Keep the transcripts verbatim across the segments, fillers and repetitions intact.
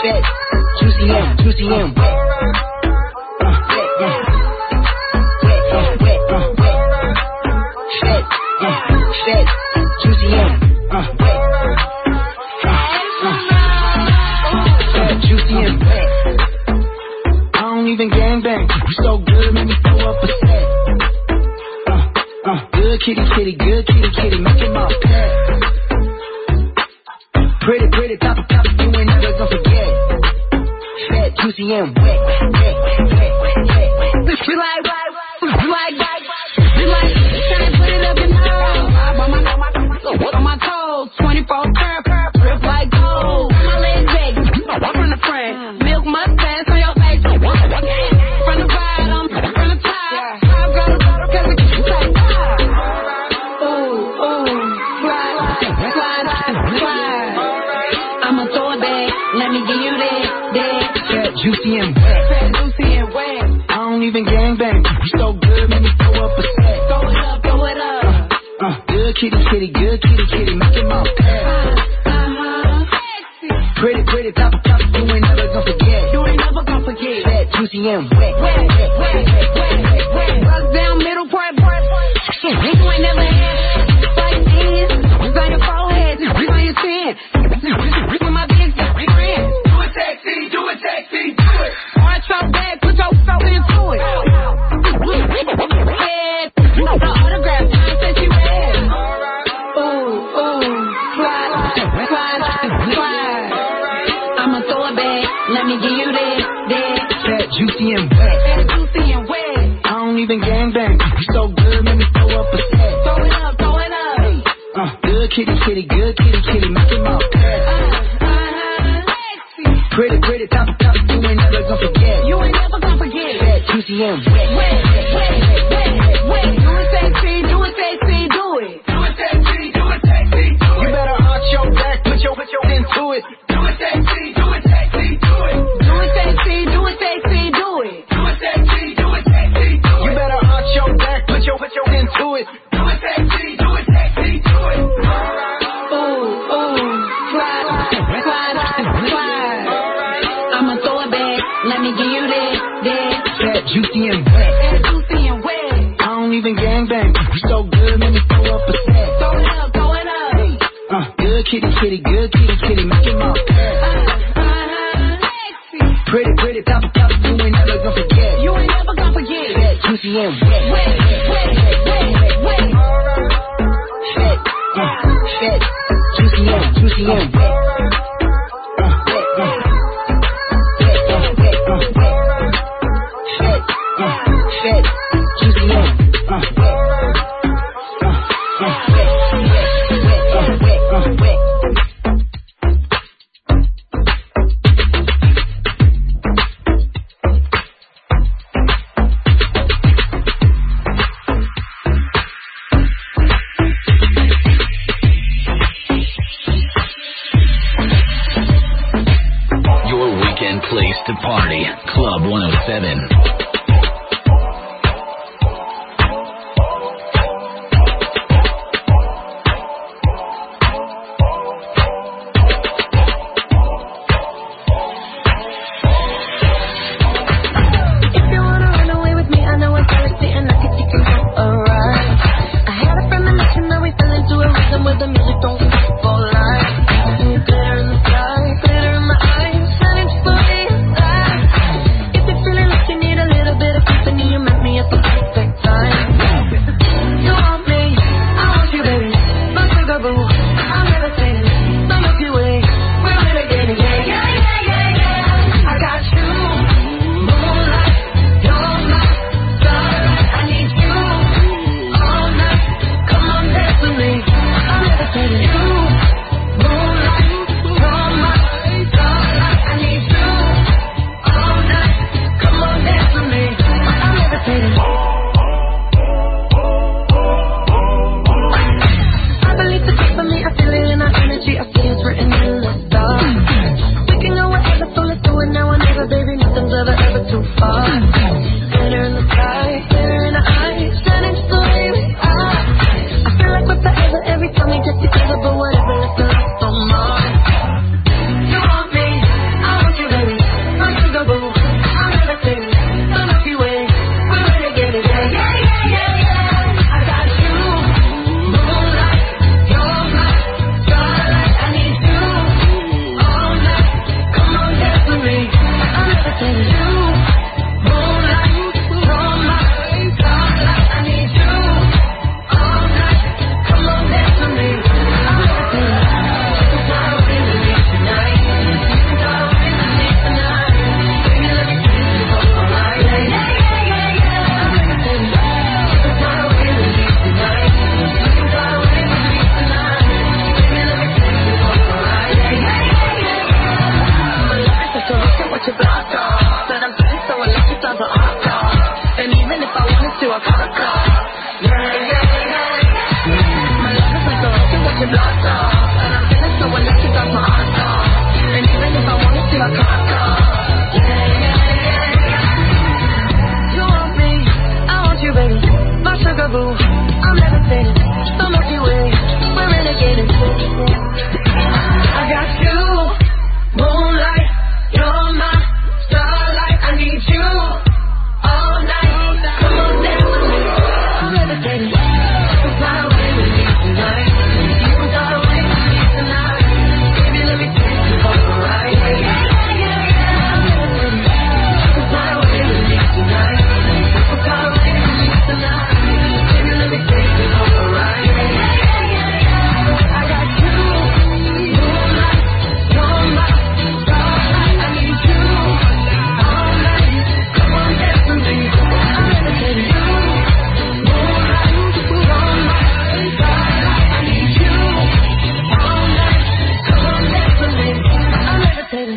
Fat, juicy and, juicy and wet. Uh, wet, uh, wet, uh, wet, uh, wet. Fat, uh, fat, juicy and, uh, wet. Uh, uh, fat, juicy and wet. I don't even gangbang. You so good, make me throw up a set. Uh, uh, good kitty, kitty, good kitty, kitty, make it my pet. Pretty, pretty, top, top, you ain't never gonna forget. Fat, juicy, and wet, wet, wet, wet, wet, wet. We like, we like, we like, trying to put it up in my mouth. On my, on my, on my toes, twenty-four karat, grip like gold. My legs big, from the front, milk mustache on your face. From the bottom, from the top, I've got a bottle 'cause it gets like that. Ooh, ooh, slide, slide, slide. I'ma throw it back, let me give you that, that. Fat, juicy and wet. Fat, juicy and wet. I don't even gangbang. You so good, make me throw up a set. Throw it up, throw it up. Uh, uh, good kitty, kitty, good kitty, kitty, make it my pet. Uh, uh-huh. Pretty, pretty, top, top, you ain't never gonna forget. You ain't never gonna forget. Fat, juicy and wet. Wet, wet, wet, wet, wet, wet. Rock down, middle part, part, part. You ain't never had like this. It's on your forehead, it's on your chin. With my big, big friend. Do it sexy, do it sexy, do it. Arch your back, put your soul into it. Head, the autograph, time said she read. Ooh, ooh, slide, slide, slide. I'ma throw it back, let me give you that, that. Fat, juicy and wet. Fat, juicy and wet. I don't even gangbang. You so good, make me throw up a set. Throw it up, throw it up. Hey, uh, good kitty, kitty, good kitty, kitty, make it my pet. Uh, uh-huh. Pretty, pretty, top, top, you ain't never gonna forget. You ain't never gonna forget. Fat, juicy and wet. Wet, wet, wet, wet, wet. Do it sexy, do it sexy, do it. Do it sexy, do it sexy, do it. You better arch your back, put your, put your into it. Do it sexy, do it sexy, do it. Do it sexy, do it sexy, do it. Do it sexy, do it sexy, do it. You better arch your back, put your, put your into it. Do it sexy, do it sexy, do it. Ooh, ooh, slide, slide, slide. I'ma throw it back, let me give you that, that. Fat, juicy and wet. Fat, juicy and wet. I don't even gangbang. You so good, make me throw up a set. Throw it up, throw it up. Hey, uh, good kitty, kitty, good kitty, kitty, make it my pet. Uh, uh-huh. Pretty, pretty, top, top, you ain't never gonna forget. You ain't never gonna forget. Fat, juicy and wet. Wet, wet, wet, wet, wet. Fat, uh, fat, juicy and, juicy and wet. Place to party, Club one oh seven. Need a I'm levitating, the Milky Way, we're renegading. I got you, moonlight, you're my starlight. I need you all night. Come on, dance with me. I'm levitating. You can fly away with me tonight. You can fly away with me tonight. Baby, let me take you for a ride. Yeah, yeah, yeah. I'm levitating. You can fly away with me tonight. You can fly away with me tonight. Baby, let me take you for a ride. Yeah, yeah, yeah. I got you, moonlight, you're my starlight. I need you all night. Come on, dance with me. I'm levitating. Moonlight, you're my starlight. I need you all night. Come on, dance with me. I'm levitating.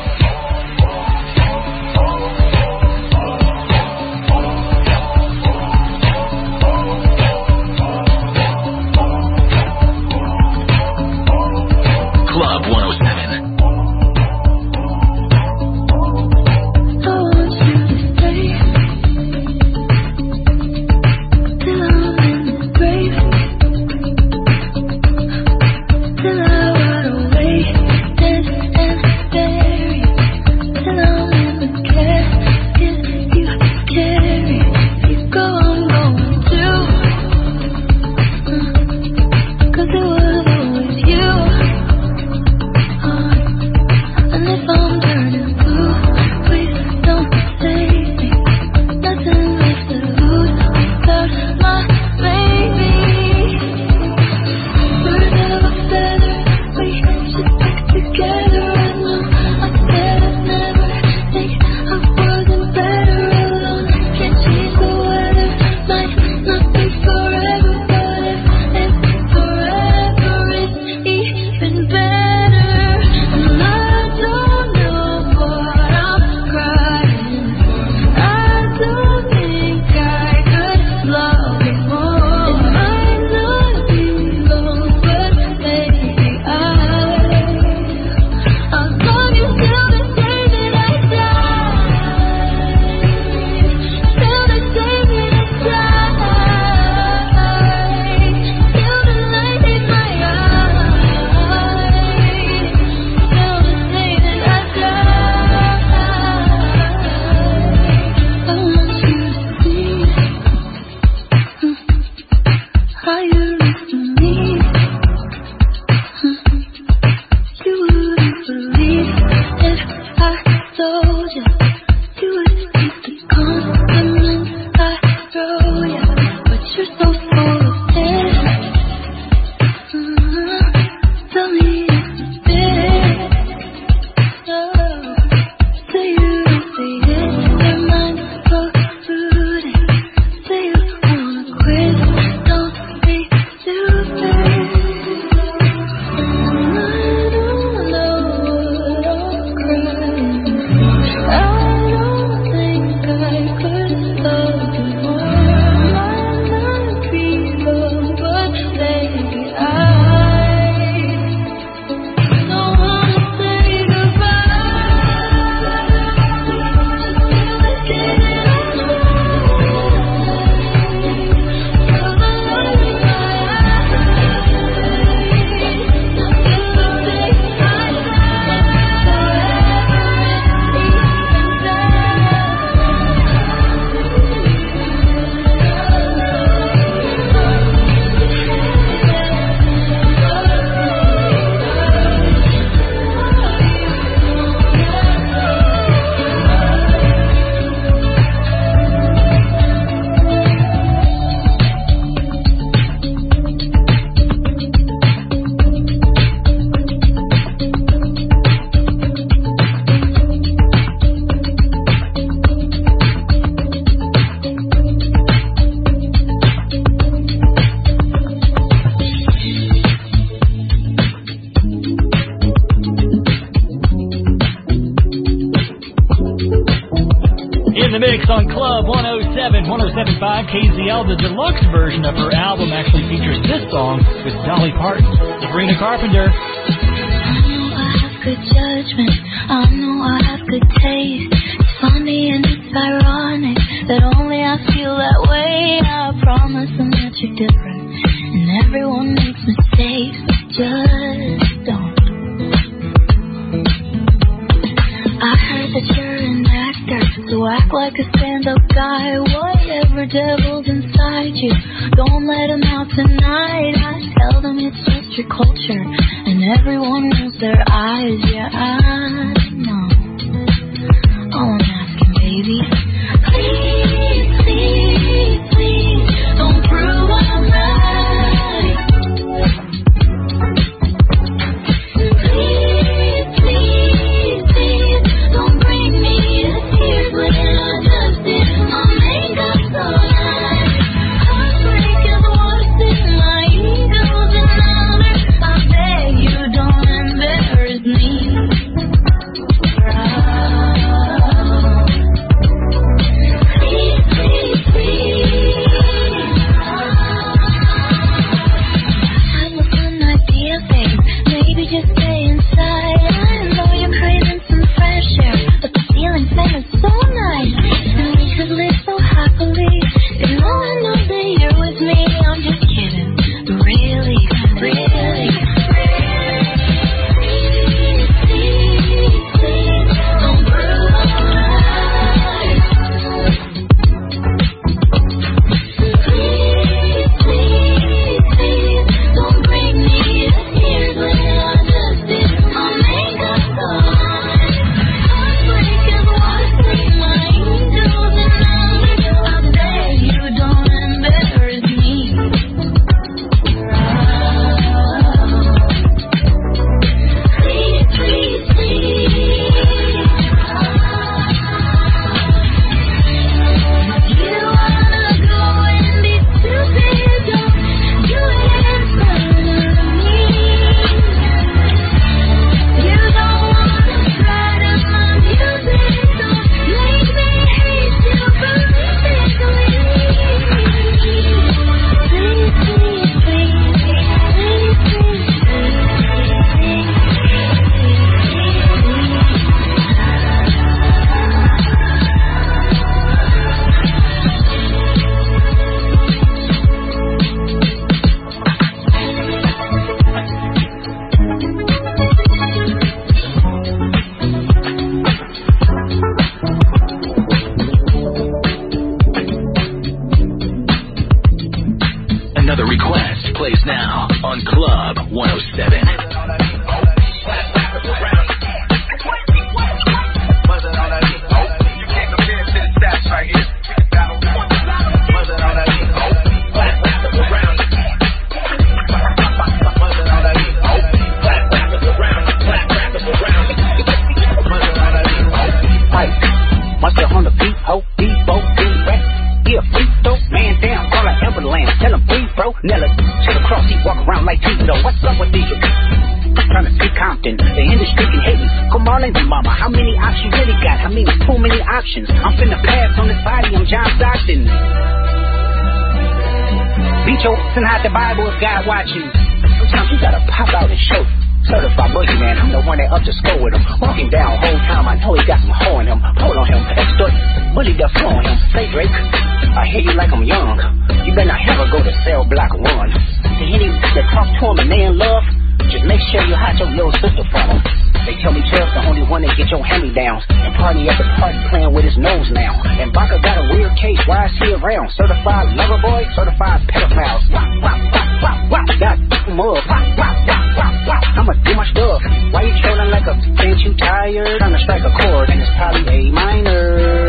Club one oh seven. I want you to stay till I'm in the grave, till I ride away, dance and bury, till I'm in the casket you carry. You go, I'm going too, 'cause it was always you. And if I'm turning blue, please don't save me. Nothing left to lose without my baby. Birds of a feather, we should stick together. I know I said I'd never think I wasn't better alone. Can't change the weather, might not be forever, but if it's forever, it's even better. And I don't know what I'm crying. I don't think I could love you more. It might not be long, but maybe I I'll love you till the day that I die. Till the day that I die. Till the light in my eyes. Till the day that I die. I want you to see how you look to me. You wouldn't believe if I told you. You would take the compliments I throw you, but you're so full of it. Tell me if it's big. No, say you don't see it. Your mind polluted. Say you wanna quit. Don't be stupid. And I don't know what I'm crying. I don't think I could love you more. Might not be long, but maybe I don't wanna say goodbye. Till the day that I die. Till the light in my the mix on Club one oh seven, one oh seven point five K Z L. The deluxe version of her album actually features this song with Dolly Parton. Sabrina Carpenter. I know I have good judgment. I know I have good taste. It's funny and it's ironic that only I feel that way. I promise I'm not you're different, and everyone makes mistakes, but just don't. I heard that you're an actor, so act like a stand-up guy. Whatever devil's inside you, don't let him out tonight. I tell them it's just your culture, and everyone knows their eyes. Yeah, I know. All I'm asking, baby, please, please, please, don't prove I'm right. Please, please, please, don't bring me to tears when I just did my makeup's on. Heartbreak is worse than my ego's another. I beg you, don't embarrass me. Just stay inside. I know you're craving some fresh air, but the ceiling fan is so nice, and we could live so happily. You know I know that you're with me. I'm just kidding, but really, really, please, please, please, don't prove I'm right. Please, please, please, don't bring me to tears when I'm finna pass on this body, I'm John Stockton. Beat your ass and hide the Bible if God watching. Sometimes you gotta pop out and show. Certified boogeyman, I'm the one that up to score with him. Walking down whole time, I know he got some hoe in him. Pull on him, extort, bully the flow on him. Say Drake, I hear you like I'm young. You better not ever go to cell block one. To any that talk to him and they in love, just make sure you hide your little sister from him. They tell me Trev's the only one that get your hand-me-downs. And party at the party playing with his nose now. And Baca got a weird case, why is he around? Certified lover boy, certified pedophiles. Wop, wop, wop, wop, wop, got him up. Wop, wop, wop, wop, wop, I'ma do my stuff. Why you trolling like a, ain't you tired? Trying to strike a chord and it's probably A minor.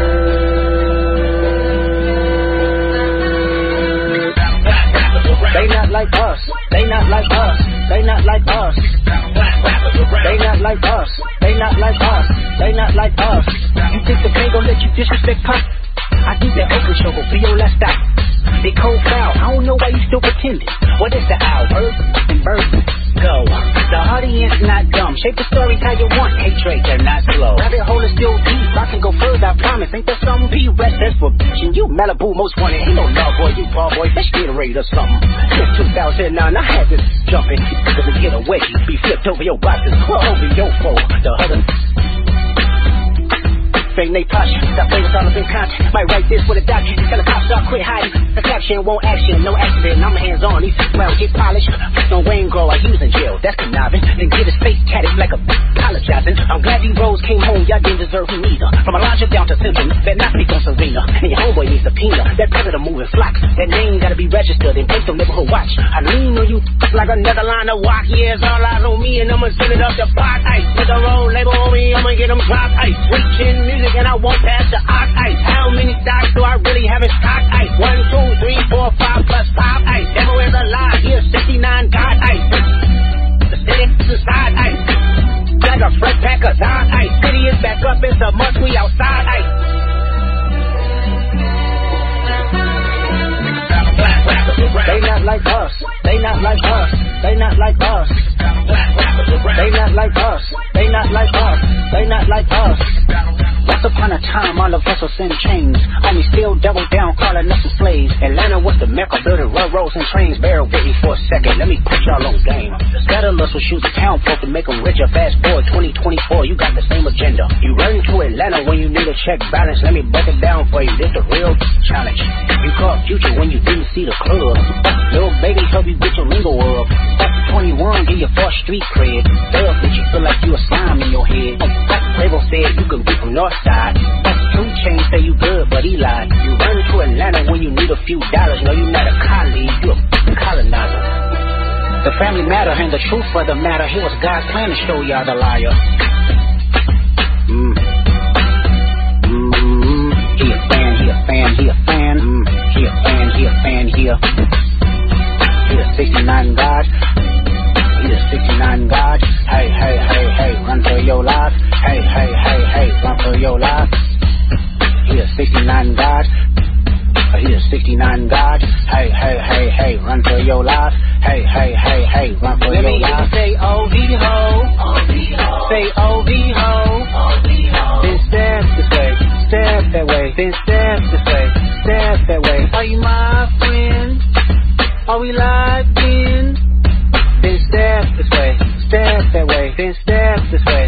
They not like us, they not like us, they not like us. They not like us, they not like us, they not like us. You think the K gon' let you disrespect Pop? I think that Oakland show gon' be your last stop. They cold foul, I don't know why you still pretending. What is the owl? Bird and bird. Go. The audience not dumb. Shape the stories how you want. Hey Drake, they're not slow. Rabbit hole is still deep. I can go further, I promise. Ain't there something? Be rest, that's for bitchin'. You Malibu most wanted. Ain't no love boy, you ball boy. Let's get a rate or something. Since two thousand nine, I had this jumping. Cause to get away, be flipped over your boxes. Or over your foe. The other. fake Nate Posh. Got flavors all up in contact. Might write this with a doc. Tell the cops start quit hiding. That's action, won't action, no accident. I'm hands on. These well get polished. No Wayne grow. I use in jail. That's conniving. Then get his face tatted like a apologizing. I'm glad these bros came home. Y'all didn't deserve him either. From Elijah down to Simpson. Bet not speak on Serena. And your homeboy needs a peanut. That predator moving flocks. That name gotta be registered and placed on neighborhood watch. I lean on you like another line of walk. Yeah, it's all eyes on me and I'ma send it up the box. Ice with the road label on me. I'ma get them drop ice. Reaching music and I won't pass the ox ice. How many stocks do I really have in stock ice? One, two, three, four, five plus five ice. Devil is a lie. Here, sixty-nine God ice. The city is side ice. Like a fresh pack of Zod ice. City is back up. It's a must. We outside ice. They not like us. They not like us. They not like us. They not like us. They not like us. They not like us. Once upon a time, all of us was in chains. Homie still double down, calling us some slaves. Atlanta was the mecca, building railroads and trains. Bear with me for a second, let me put y'all on game. Scatterless will shoot the town folk to make them richer. Fast forward twenty twenty-four, you got the same agenda. You run to Atlanta when you need a check balance. Let me break it down for you, this the real challenge. You caught Future when you didn't see the club. Little baby help you get your lingo up. After twenty-one, give you first street cred. They'll make you feel like you a slime in your head. Quavo said you could be from Northside. That's two chains say you good, but he lied. You run to Atlanta when you need a few dollars. No, you're not a colleague, you a colonizer. The family matter and the truth for the matter. Here was God's plan to show y'all the liar. Mm. Mm. He a fan, he a fan, he a fan. Mm. He a fan, he a fan, he a. He a sixty-nine God. He a sixty-nine God. Hey, hey, hey, hey, run for your life. Hey, hey, hey, hey, run for your life. He a sixty-nine God. He a sixty-nine God. Hey, hey, hey, hey, run for your life. Hey, hey, hey, hey, run for your life. Let me hear you say O V ho. Say O V ho. Then step this way, step that way. Then step this way, step that way. Are you my friend? Are we locked in? Then step this way, step that way. Then step this way.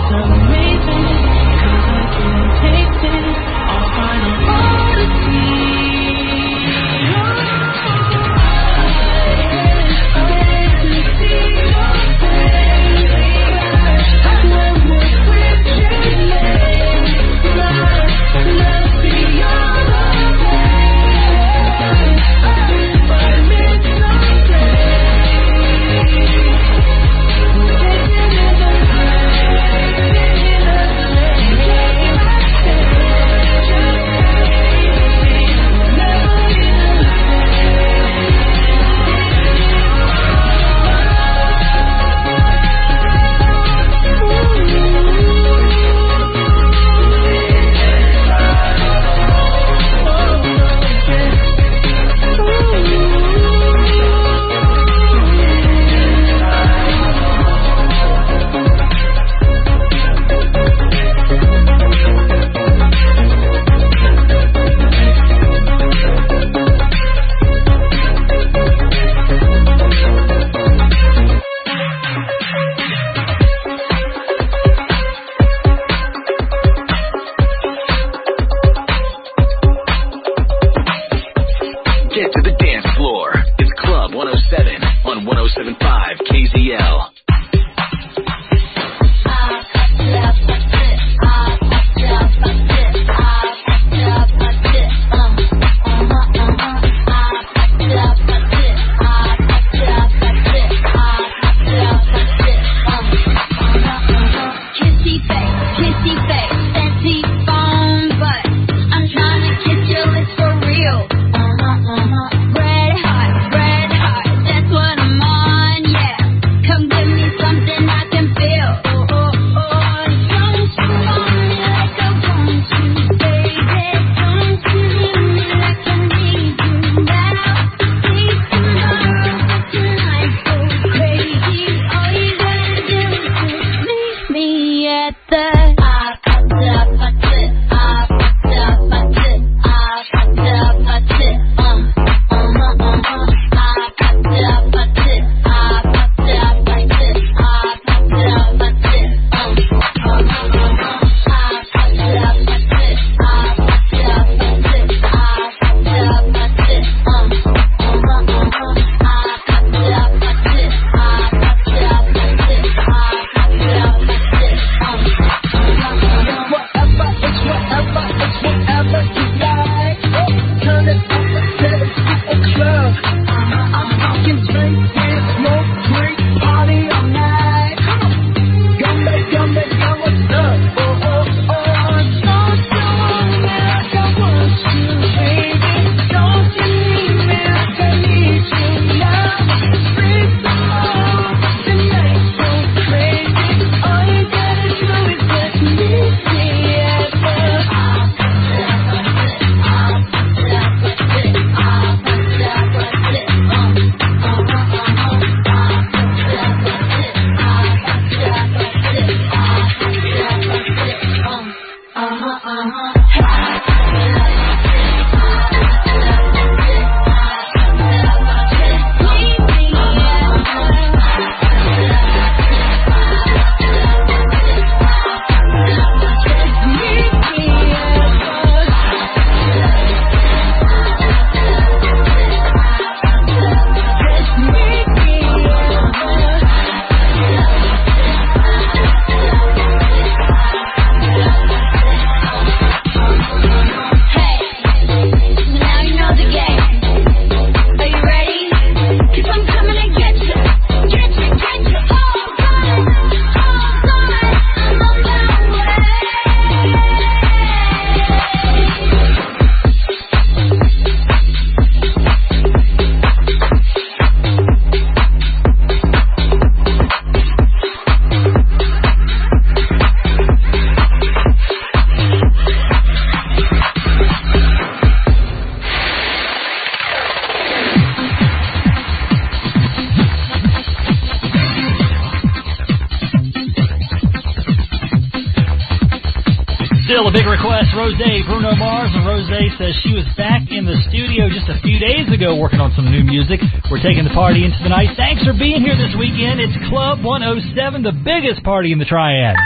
Still a big request, Rose, Bruno Mars, and Rose says she was back in the studio just a few days ago working on some new music. We're taking the party into the night. Thanks for being here this weekend. It's Club one oh seven, the biggest party in the Triad.